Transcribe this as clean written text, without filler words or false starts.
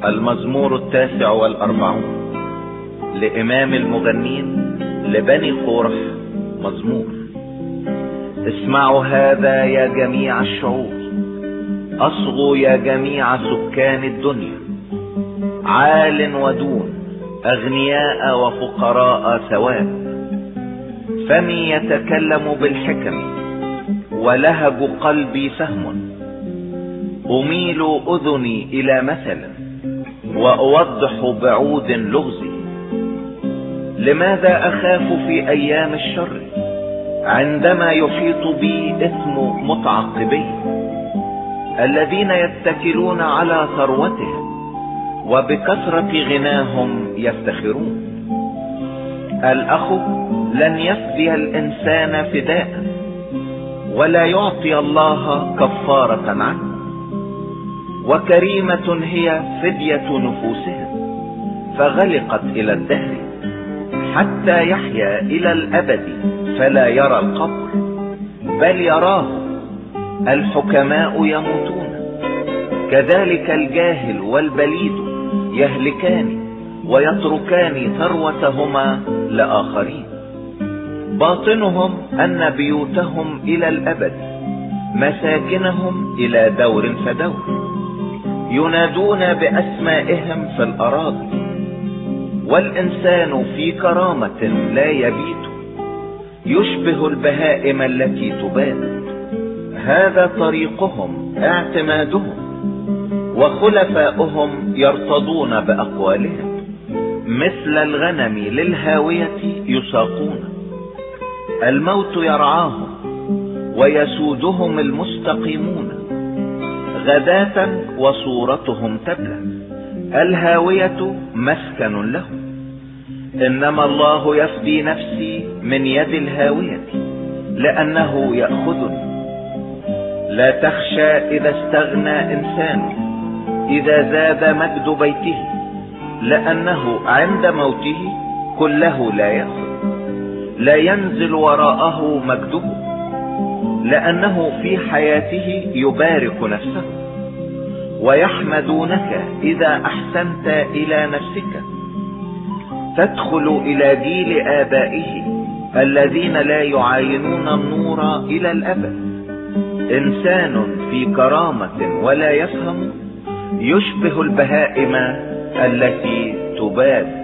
المزمور 49 لإمام المغنين لبني قورح. مزمور. اسمعوا هذا يا جميع الشعوب، اصغوا يا جميع سكان الدنيا. عال ودون، اغنياء وفقراء سواء. فمي يتكلم بالحكم، ولهج قلبي فهم. اميل اذني الى مثل، واوضح بعود لغزي. لماذا اخاف في ايام الشر، عندما يحيط بي اثم متعقبي؟ الذين يتكلون على ثروتهم، وبكثرة غناهم يفتخرون. الاخ لن يفدي الانسان فداء، ولا يعطي الله كفارة عنه. وكريمة هي فدية نفوسهم، فغلقت الى الدهر، حتى يحيا الى الابد فلا يرى القبر، بل يراه. الحكماء يموتون، كذلك الجاهل والبليد يهلكان، ويتركان ثروتهما لآخرين. باطنهم أن بيوتهم إلى الأبد، مساكنهم إلى دور فدور. ينادون بأسمائهم في الأراضي، والإنسان في كرامة لا يبيت، يشبه البهائم التي تبات. هذا طريقهم اعتمادهم، وخلفاؤهم يرتضون بأقوالهم. مثل الغنم للهاوية يساقون، الموت يرعاهم، ويسودهم المستقيمون. غداة وصورتهم تبلى، الهاوية مسكن لهم. إنما الله يفدي نفسي من يد الهاوية، لأنه يأخذني. لا تخشى إذا استغنى إنسان، إذا زاد مجد بيته، لأنه عند موته كله لا يأخذ. لا ينزل وراءه مجده، لأنه في حياته يبارك نفسه. ويحمدونك إذا أحسنت إلى نفسك، تدخل إلى جيل آبائه الذين لا يعاينون النور إلى الأبد. إنسان في كرامة ولا يفهم، يشبه البهائم التي تباد.